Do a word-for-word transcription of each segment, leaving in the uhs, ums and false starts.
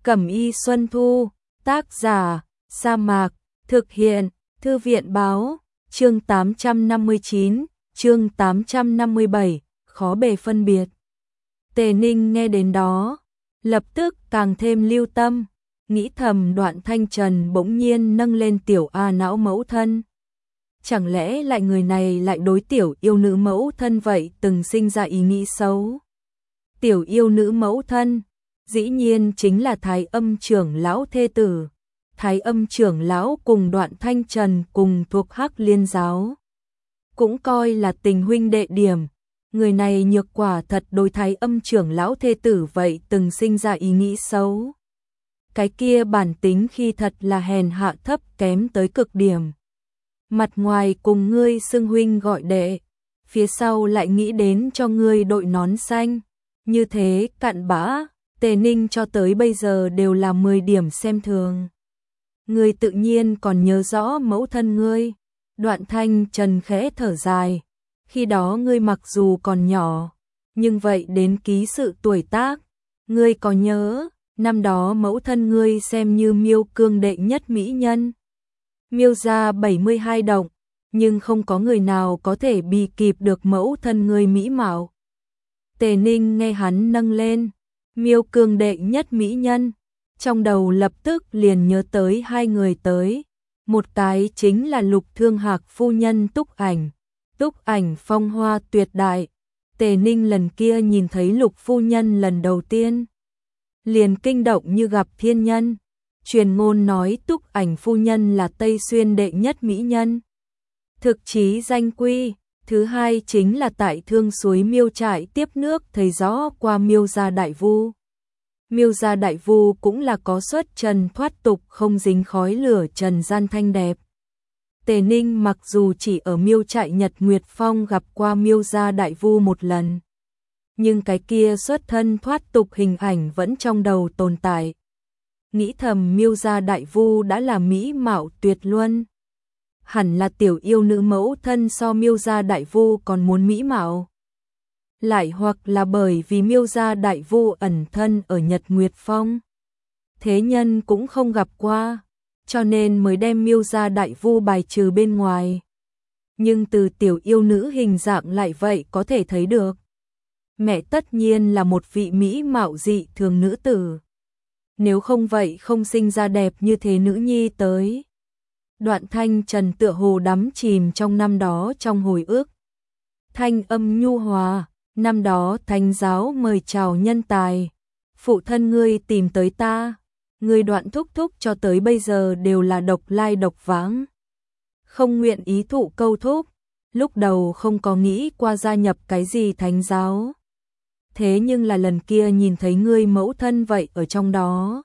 Cẩm y Xuân Thu, tác giả, Sa Mạc, thực hiện, Thư viện báo, chương tám trăm năm mươi chín, chương tám trăm năm mươi bảy, khó bề phân biệt. Tề Ninh nghe đến đó, lập tức càng thêm lưu tâm, nghĩ thầm Đoạn Thanh Trần bỗng nhiên nâng lên tiểu A não mẫu thân. Chẳng lẽ lại người này lại đối tiểu yêu nữ mẫu thân vậy từng sinh ra ý nghĩ xấu. Tiểu yêu nữ mẫu thân, dĩ nhiên chính là Thái Âm trưởng lão thê tử. Thái Âm trưởng lão cùng Đoạn Thanh Trần cùng thuộc Hắc Liên giáo, cũng coi là tình huynh đệ điểm. Người này nhược quả thật đối Thái Âm trưởng lão thê tử vậy từng sinh ra ý nghĩ xấu. Cái kia bản tính khi thật là hèn hạ thấp kém tới cực điểm. Mặt ngoài cùng ngươi xưng huynh gọi đệ, phía sau lại nghĩ đến cho ngươi đội nón xanh. Như thế cặn bã, Tề Ninh cho tới bây giờ đều là mười điểm xem thường. Ngươi tự nhiên còn nhớ rõ mẫu thân ngươi. Đoạn Thanh Trần khẽ thở dài. Khi đó ngươi mặc dù còn nhỏ, nhưng vậy đến ký sự tuổi tác. Ngươi có nhớ, năm đó mẫu thân ngươi xem như Miêu Cương đệ nhất mỹ nhân. Miêu gia bảy mươi hai động, nhưng không có người nào có thể bì kịp được mẫu thân ngươi mỹ mạo. Tề Ninh nghe hắn nâng lên, Miêu Cương đệ nhất mỹ nhân, trong đầu lập tức liền nhớ tới hai người tới. Một cái chính là Lục Thương Hạc phu nhân Túc Ảnh. Túc Ảnh phong hoa tuyệt đại. Tề Ninh lần kia nhìn thấy Lục phu nhân lần đầu tiên, liền kinh động như gặp thiên nhân. Truyền ngôn nói Túc Ảnh phu nhân là Tây Xuyên đệ nhất mỹ nhân. Thực chí danh quy. Thứ hai chính là tại Thương Suối Miêu trại tiếp nước thấy rõ qua Miêu gia đại vu. Miêu gia đại vu cũng là có xuất trần thoát tục không dính khói lửa trần gian thanh đẹp. Tề Ninh mặc dù chỉ ở Miêu trại Nhật Nguyệt Phong gặp qua Miêu gia đại vu một lần, nhưng cái kia xuất thân thoát tục hình ảnh vẫn trong đầu tồn tại. Nghĩ thầm Miêu gia đại vu đã là mỹ mạo tuyệt luân, hẳn là tiểu yêu nữ mẫu thân so Miêu gia đại vu còn muốn mỹ mạo. Lại hoặc là bởi vì Miêu gia đại vu ẩn thân ở Nhật Nguyệt Phong, thế nhân cũng không gặp qua, cho nên mới đem Miêu gia đại vu bài trừ bên ngoài. Nhưng từ tiểu yêu nữ hình dạng lại vậy có thể thấy được, mẹ tất nhiên là một vị mỹ mạo dị thường nữ tử. Nếu không vậy không sinh ra đẹp như thế nữ nhi tới. Đoạn Thanh Trần tựa hồ đắm chìm trong năm đó trong hồi ức. Thanh âm nhu hòa, năm đó thánh giáo mời chào nhân tài. Phụ thân ngươi tìm tới ta, ngươi Đoạn thúc thúc cho tới bây giờ đều là độc lai độc vãng. Không nguyện ý thụ câu thúc, lúc đầu không có nghĩ qua gia nhập cái gì thánh giáo. Thế nhưng là lần kia nhìn thấy ngươi mẫu thân vậy ở trong đó.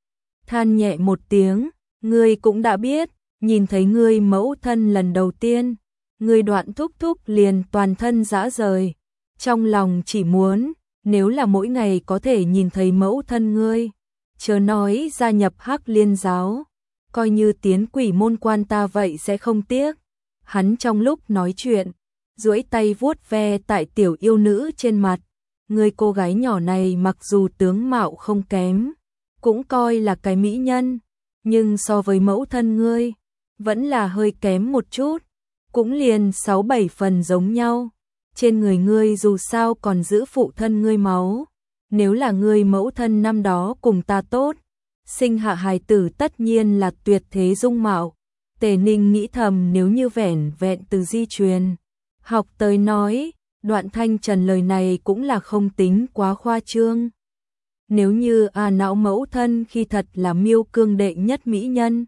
Than nhẹ một tiếng, ngươi cũng đã biết. Nhìn thấy ngươi mẫu thân lần đầu tiên, ngươi Đoạn thúc thúc liền toàn thân rã rời. Trong lòng chỉ muốn, nếu là mỗi ngày có thể nhìn thấy mẫu thân ngươi, chớ nói gia nhập Hắc Liên giáo, coi như tiến quỷ môn quan ta vậy sẽ không tiếc. Hắn trong lúc nói chuyện, duỗi tay vuốt ve tại tiểu yêu nữ trên mặt. Ngươi cô gái nhỏ này mặc dù tướng mạo không kém, cũng coi là cái mỹ nhân, nhưng so với mẫu thân ngươi, vẫn là hơi kém một chút, cũng liền sáu bảy phần giống nhau. Trên người ngươi dù sao còn giữ phụ thân ngươi máu, nếu là ngươi mẫu thân năm đó cùng ta tốt, sinh hạ hài tử tất nhiên là tuyệt thế dung mạo. Tề Ninh nghĩ thầm nếu như vẻn vẹn từ di truyền học tới nói, Đoạn Thanh Trần lời này cũng là không tính quá khoa trương. Nếu như à não mẫu thân khi thật là Miêu Cương đệ nhất mỹ nhân,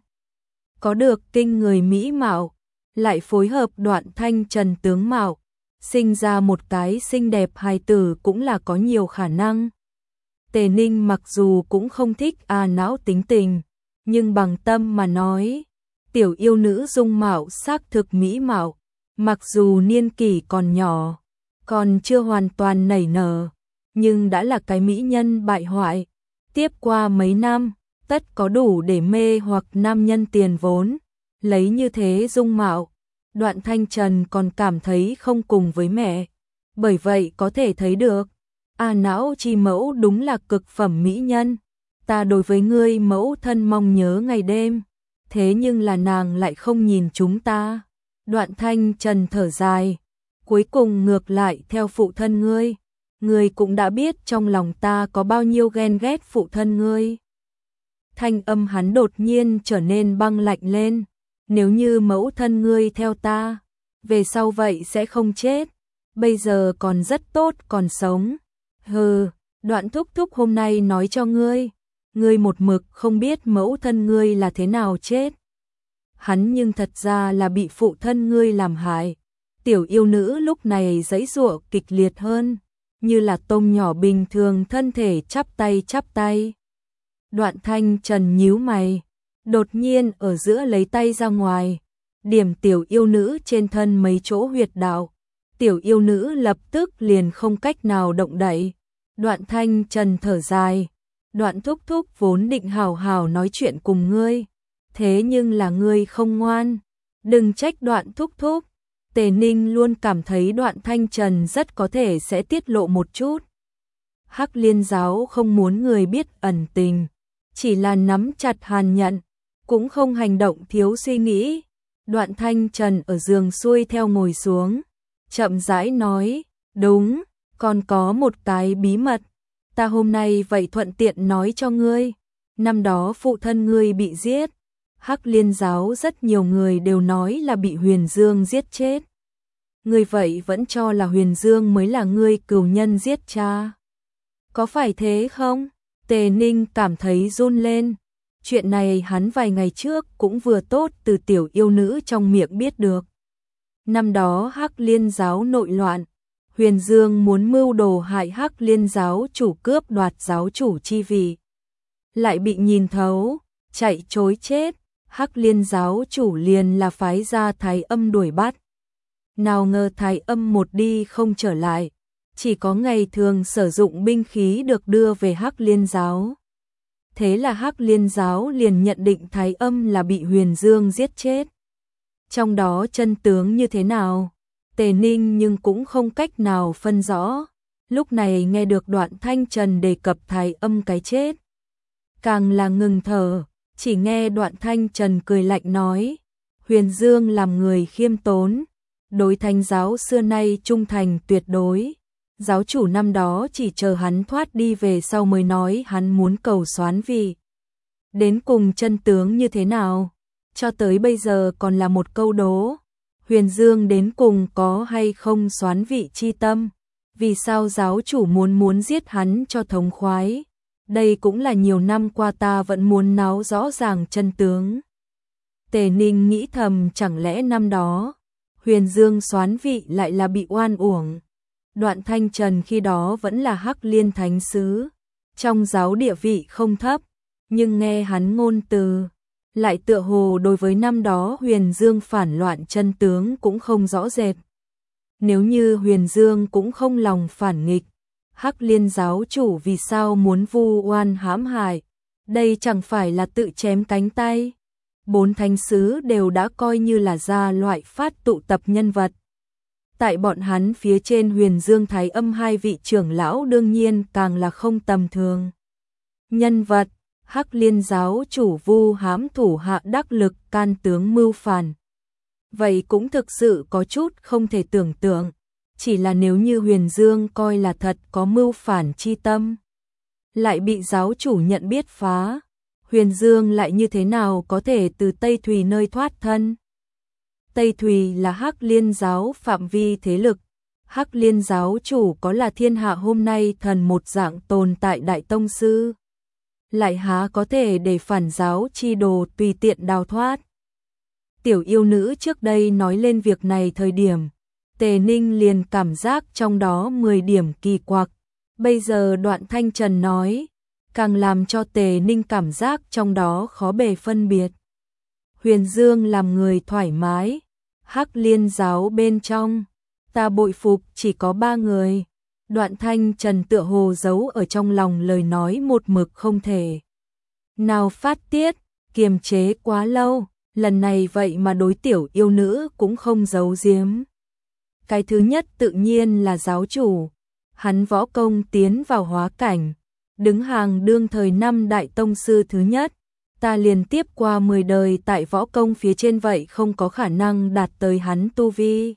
có được kinh người mỹ mạo, lại phối hợp Đoạn Thanh Trần tướng mạo, sinh ra một cái xinh đẹp hài tử cũng là có nhiều khả năng. Tề Ninh mặc dù cũng không thích à não tính tình, nhưng bằng tâm mà nói, tiểu yêu nữ dung mạo xác thực mỹ mạo, mặc dù niên kỷ còn nhỏ, còn chưa hoàn toàn nảy nở, nhưng đã là cái mỹ nhân bại hoại. Tiếp qua mấy năm, tất có đủ để mê hoặc nam nhân tiền vốn. Lấy như thế dung mạo, Đoạn Thanh Trần còn cảm thấy không cùng với mẹ. Bởi vậy có thể thấy được, A não chi mẫu đúng là cực phẩm mỹ nhân. ta đối với ngươi mẫu thân mong nhớ ngày đêm, thế nhưng là nàng lại không nhìn chúng ta. Đoạn Thanh Trần thở dài, cuối cùng ngược lại theo phụ thân ngươi, ngươi cũng đã biết trong lòng ta có bao nhiêu ghen ghét phụ thân ngươi. Thanh âm hắn đột nhiên trở nên băng lạnh lên, nếu như mẫu thân ngươi theo ta, về sau vậy sẽ không chết, bây giờ còn rất tốt còn sống. Hừ, Đoạn thúc thúc hôm nay nói cho ngươi, ngươi một mực không biết mẫu thân ngươi là thế nào chết. Hắn nhưng thật ra là bị phụ thân ngươi làm hại. Tiểu yêu nữ lúc này giãy giụa kịch liệt hơn, như là tôm nhỏ bình thường thân thể chắp tay chắp tay. Đoạn Thanh Trần nhíu mày, đột nhiên ở giữa lấy tay ra ngoài, điểm tiểu yêu nữ trên thân mấy chỗ huyệt đạo. Tiểu yêu nữ lập tức liền không cách nào động đậy. Đoạn Thanh Trần thở dài, Đoạn thúc thúc vốn định hào hào nói chuyện cùng ngươi, thế nhưng là ngươi không ngoan, đừng trách Đoạn thúc thúc. Tề Ninh luôn cảm thấy Đoạn Thanh Trần rất có thể sẽ tiết lộ một chút. Hắc Liên giáo không muốn người biết ẩn tình, chỉ là nắm chặt hàn nhận, cũng không hành động thiếu suy nghĩ. Đoạn Thanh Trần ở giường xuôi theo ngồi xuống, chậm rãi nói, đúng, còn có một cái bí mật, ta hôm nay vậy thuận tiện nói cho ngươi. Năm đó phụ thân ngươi bị giết, Hắc Liên giáo rất nhiều người đều nói là bị Huyền Dương giết chết. Ngươi vậy vẫn cho là Huyền Dương mới là ngươi cừu nhân giết cha. Có phải thế không? Tề Ninh cảm thấy run lên. Chuyện này hắn vài ngày trước cũng vừa tốt từ tiểu yêu nữ trong miệng biết được. Năm đó Hắc Liên giáo nội loạn, Huyền Dương muốn mưu đồ hại Hắc Liên giáo chủ, cướp đoạt giáo chủ chi vị, lại bị nhìn thấu, chạy trối chết. Hắc Liên giáo chủ liền là phái ra Thái Âm đuổi bắt. Nào ngờ Thái Âm một đi không trở lại, chỉ có ngày thường sử dụng binh khí được đưa về Hắc Liên giáo. Thế là Hắc Liên giáo liền nhận định Thái Âm là bị Huyền Dương giết chết. Trong đó chân tướng như thế nào, Tề Ninh nhưng cũng không cách nào phân rõ. Lúc này nghe được Đoạn Thanh Trần đề cập Thái Âm cái chết, càng là ngừng thở. Chỉ nghe Đoạn Thanh Trần cười lạnh nói, Huyền Dương làm người khiêm tốn, đối Thánh giáo xưa nay trung thành tuyệt đối. Giáo chủ năm đó chỉ chờ hắn thoát đi về sau mới nói hắn muốn cầu soán vị. Đến cùng chân tướng như thế nào, cho tới bây giờ còn là một câu đố. Huyền Dương đến cùng có hay không soán vị chi tâm, vì sao giáo chủ muốn muốn giết hắn cho thống khoái. Đây cũng là nhiều năm qua ta vẫn muốn náo rõ ràng chân tướng. Tề Ninh nghĩ thầm, chẳng lẽ năm đó Huyền Dương soán vị lại là bị oan uổng. Đoạn Thanh Trần khi đó vẫn là Hắc Liên thánh sứ, trong giáo địa vị không thấp, nhưng nghe hắn ngôn từ, lại tựa hồ đối với năm đó Huyền Dương phản loạn chân tướng cũng không rõ rệt. Nếu như Huyền Dương cũng không lòng phản nghịch, Hắc Liên giáo chủ vì sao muốn vu oan hãm hại, đây chẳng phải là tự chém cánh tay. Bốn thánh sứ đều đã coi như là gia loại phát tụ tập nhân vật. Tại bọn hắn phía trên Huyền Dương Thái Âm hai vị trưởng lão đương nhiên càng là không tầm thường. Nhân vật, Hắc Liên giáo chủ vu hãm thủ hạ đắc lực can tướng mưu phản. Vậy cũng thực sự có chút không thể tưởng tượng. Chỉ là nếu như Huyền Dương coi là thật có mưu phản chi tâm, lại bị giáo chủ nhận biết phá, Huyền Dương lại như thế nào có thể từ Tây Thùy nơi thoát thân? Tây Thùy là Hắc Liên giáo phạm vi thế lực. Hắc Liên giáo chủ có là thiên hạ hôm nay thần một dạng tồn tại đại tông sư, lại há có thể để phản giáo chi đồ tùy tiện đào thoát. Tiểu yêu nữ trước đây nói lên việc này thời điểm, Tề Ninh liền cảm giác trong đó mười điểm kỳ quặc. Bây giờ Đoạn Thanh Trần nói, càng làm cho Tề Ninh cảm giác trong đó khó bề phân biệt. Huyền Dương làm người thoải mái, Hắc Liên giáo bên trong, ta bội phục chỉ có ba người. Đoạn Thanh Trần tựa hồ giấu ở trong lòng lời nói một mực không thể nào phát tiết, kiềm chế quá lâu, lần này vậy mà đối tiểu yêu nữ cũng không giấu giếm. Cái thứ nhất tự nhiên là giáo chủ, hắn võ công tiến vào hóa cảnh, đứng hàng đương thời năm đại tông sư thứ nhất, ta liền tiếp qua mười đời tại võ công phía trên vậy không có khả năng đạt tới hắn tu vi.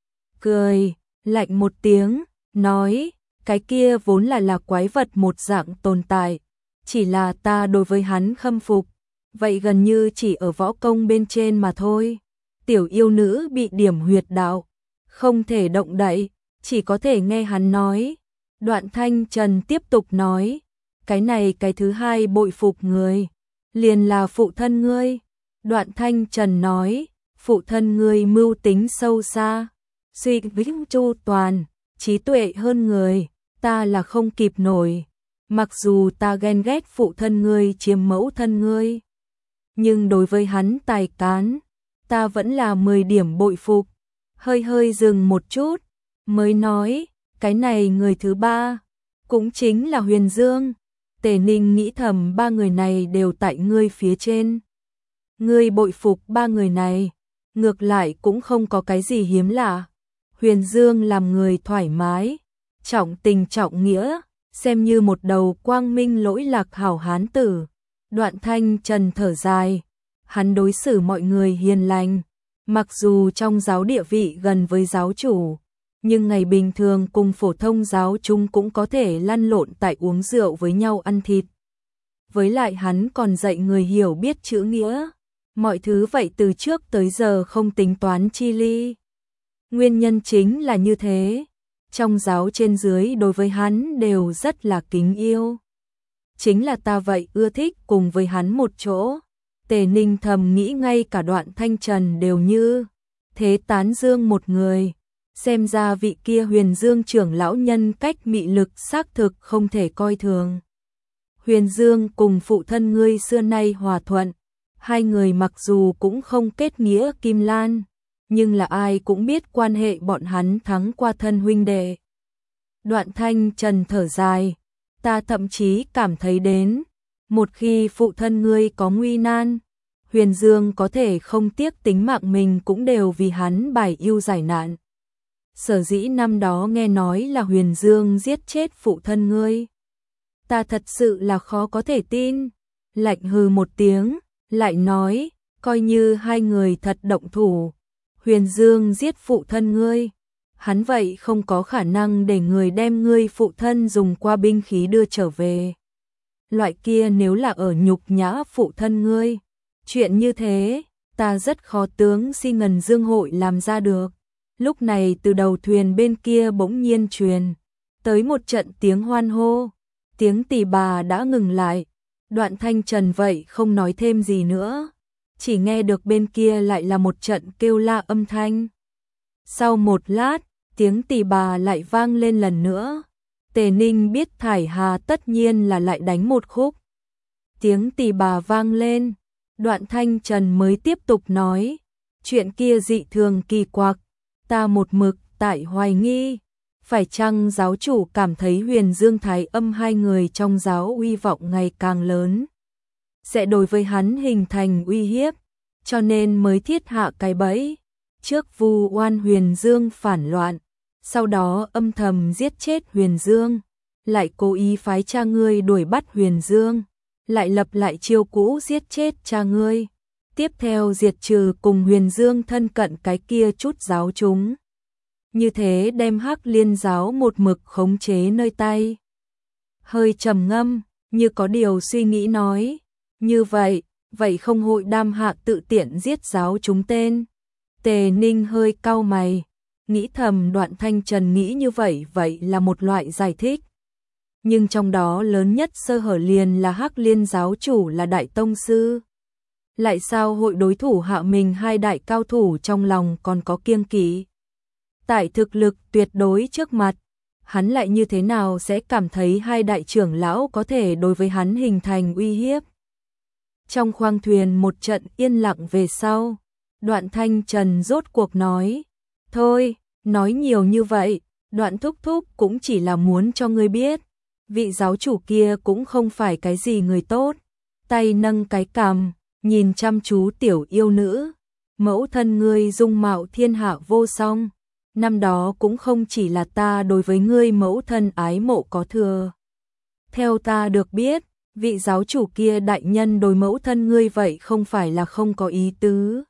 Cười, lạnh một tiếng, nói, cái kia vốn là là quái vật một dạng tồn tại, chỉ là ta đối với hắn khâm phục, vậy gần như chỉ ở võ công bên trên mà thôi. Tiểu yêu nữ bị điểm huyệt đạo, không thể động đậy, chỉ có thể nghe hắn nói. Đoạn Thanh Trần tiếp tục nói, cái này cái thứ hai bội phục người, liền là phụ thân ngươi. Đoạn Thanh Trần nói, phụ thân ngươi mưu tính sâu xa, suy vĩnh chu toàn, trí tuệ hơn người, ta là không kịp nổi. Mặc dù ta ghen ghét phụ thân ngươi chiếm mẫu thân ngươi, nhưng đối với hắn tài cán, ta vẫn là mười điểm bội phục. Hơi hơi dừng một chút, mới nói, cái này người thứ ba, cũng chính là Huyền Dương. Tề Ninh nghĩ thầm ba người này đều tại ngươi phía trên. Ngươi bội phục ba người này, ngược lại cũng không có cái gì hiếm lạ. Huyền Dương làm người thoải mái, trọng tình trọng nghĩa, xem như một đầu quang minh lỗi lạc hảo hán tử. Đoạn Thanh Trần thở dài, hắn đối xử mọi người hiền lành, mặc dù trong giáo địa vị gần với giáo chủ, nhưng ngày bình thường cùng phổ thông giáo chúng cũng có thể lăn lộn tại uống rượu với nhau ăn thịt. Với lại hắn còn dạy người hiểu biết chữ nghĩa, mọi thứ vậy từ trước tới giờ không tính toán chi ly. Nguyên nhân chính là như thế, trong giáo trên dưới đối với hắn đều rất là kính yêu. Chính là ta vậy ưa thích cùng với hắn một chỗ. Tề Ninh thầm nghĩ ngay cả Đoạn Thanh Trần đều như thế tán dương một người. Xem ra vị kia Huyền Dương trưởng lão nhân cách mị lực xác thực không thể coi thường. Huyền Dương cùng phụ thân ngươi xưa nay hòa thuận, hai người mặc dù cũng không kết nghĩa kim lan, nhưng là ai cũng biết quan hệ bọn hắn thắng qua thân huynh đệ. Đoạn Thanh Trần thở dài, ta thậm chí cảm thấy đến, một khi phụ thân ngươi có nguy nan, Huyền Dương có thể không tiếc tính mạng mình cũng đều vì hắn bài yêu giải nạn. Sở dĩ năm đó nghe nói là Huyền Dương giết chết phụ thân ngươi, ta thật sự là khó có thể tin. Lạnh hừ một tiếng, lại nói, coi như hai người thật động thủ, Huyền Dương giết phụ thân ngươi, hắn vậy không có khả năng để người đem ngươi phụ thân dùng qua binh khí đưa trở về. Loại kia nếu là ở nhục nhã phụ thân ngươi, chuyện như thế, ta rất khó tướng si ngần dương hội làm ra được. Lúc này từ đầu thuyền bên kia bỗng nhiên truyền tới một trận tiếng hoan hô, tiếng tỳ bà đã ngừng lại. Đoạn Thanh Trần vậy không nói thêm gì nữa, chỉ nghe được bên kia lại là một trận kêu la âm thanh. Sau một lát, tiếng tỳ bà lại vang lên lần nữa. Tề Ninh biết Thải Hà tất nhiên là lại đánh một khúc. Tiếng tỳ bà vang lên, Đoạn Thanh Trần mới tiếp tục nói, chuyện kia dị thường kỳ quặc, ta một mực tại hoài nghi, phải chăng giáo chủ cảm thấy Huyền Dương Thái Âm hai người trong giáo uy vọng ngày càng lớn, sẽ đối với hắn hình thành uy hiếp, cho nên mới thiết hạ cái bẫy, trước vu oan Huyền Dương phản loạn, sau đó âm thầm giết chết Huyền Dương, lại cố ý phái cha ngươi đuổi bắt Huyền Dương, lại lập lại chiêu cũ giết chết cha ngươi, tiếp theo diệt trừ cùng Huyền Dương thân cận cái kia chút giáo chúng. Như thế đem Hắc Liên giáo một mực khống chế nơi tay. Hơi trầm ngâm, như có điều suy nghĩ nói, như vậy, vậy không hội đam hạ tự tiện giết giáo chúng tên. Tề Ninh hơi cau mày, nghĩ thầm Đoạn Thanh Trần nghĩ như vậy vậy là một loại giải thích. Nhưng trong đó lớn nhất sơ hở liền là Hắc Liên giáo chủ là đại tông sư. Lại sao hội đối thủ hạ mình hai đại cao thủ trong lòng còn có kiêng kỵ. Tại thực lực tuyệt đối trước mặt, hắn lại như thế nào sẽ cảm thấy hai đại trưởng lão có thể đối với hắn hình thành uy hiếp. Trong khoang thuyền một trận yên lặng về sau, Đoạn Thanh Trần rốt cuộc nói, thôi, nói nhiều như vậy, Đoạn thúc thúc cũng chỉ là muốn cho ngươi biết, vị giáo chủ kia cũng không phải cái gì người tốt. Tay nâng cái cằm, nhìn chăm chú tiểu yêu nữ, mẫu thân ngươi dung mạo thiên hạ vô song, năm đó cũng không chỉ là ta đối với ngươi mẫu thân ái mộ có thừa. Theo ta được biết, vị giáo chủ kia đại nhân đối mẫu thân ngươi vậy không phải là không có ý tứ.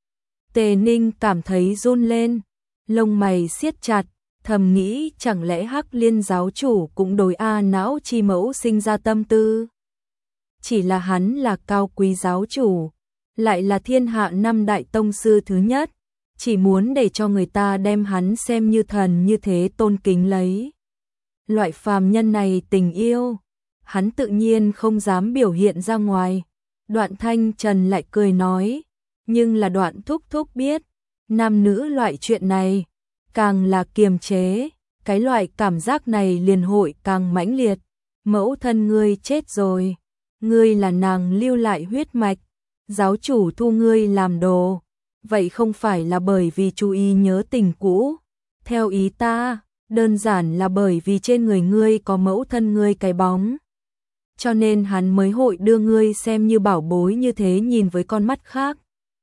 Tề Ninh cảm thấy run lên, lông mày siết chặt, thầm nghĩ chẳng lẽ Hắc Liên giáo chủ cũng đối A Não Chi mẫu sinh ra tâm tư. Chỉ là hắn là cao quý giáo chủ, lại là thiên hạ năm đại tông sư thứ nhất, chỉ muốn để cho người ta đem hắn xem như thần như thế tôn kính lấy. Loại phàm nhân này tình yêu, hắn tự nhiên không dám biểu hiện ra ngoài. Đoạn Thanh Trần lại cười nói, nhưng là Đoạn thúc thúc biết, nam nữ loại chuyện này, càng là kiềm chế, cái loại cảm giác này liền hội càng mãnh liệt. Mẫu thân ngươi chết rồi, ngươi là nàng lưu lại huyết mạch, giáo chủ thu ngươi làm đồ, vậy không phải là bởi vì chú ý nhớ tình cũ. Theo ý ta, đơn giản là bởi vì trên người ngươi có mẫu thân ngươi cái bóng. Cho nên hắn mới hội đưa ngươi xem như bảo bối như thế nhìn với con mắt khác.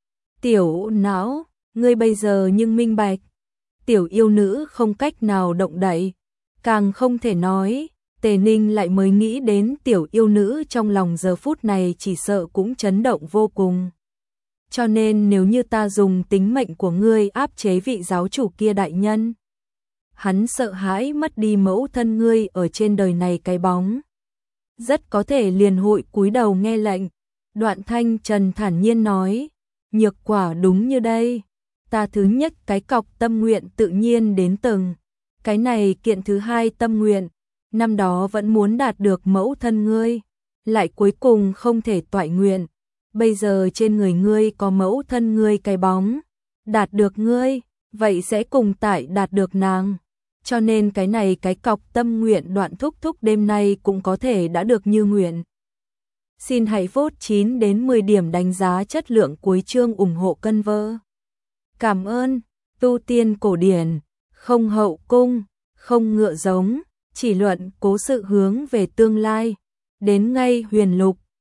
Tiểu Não, ngươi bây giờ nhưng minh bạch. Tiểu yêu nữ không cách nào động đậy, càng không thể nói. Tề Ninh lại mới nghĩ đến tiểu yêu nữ trong lòng giờ phút này chỉ sợ cũng chấn động vô cùng. Cho nên nếu như ta dùng tính mệnh của ngươi áp chế vị giáo chủ kia đại nhân, hắn sợ hãi mất đi mẫu thân ngươi ở trên đời này cái bóng, rất có thể liền hội cúi đầu nghe lệnh. Đoạn Thanh Trần thản nhiên nói, nhược quả đúng như đây, ta thứ nhất cái cọc tâm nguyện tự nhiên đến từng, cái này kiện thứ hai tâm nguyện, năm đó vẫn muốn đạt được mẫu thân ngươi, lại cuối cùng không thể toại nguyện, bây giờ trên người ngươi có mẫu thân ngươi cái bóng, đạt được ngươi, vậy sẽ cùng tại đạt được nàng. Cho nên cái này cái cọc tâm nguyện Đoạn thúc thúc đêm nay cũng có thể đã được như nguyện. Xin hãy vote chín đến mười điểm đánh giá chất lượng cuối chương ủng hộ cân vơ. Cảm ơn. Tu tiên cổ điển, không hậu cung, không ngựa giống, chỉ luận cố sự hướng về tương lai. Đến ngay huyền lục,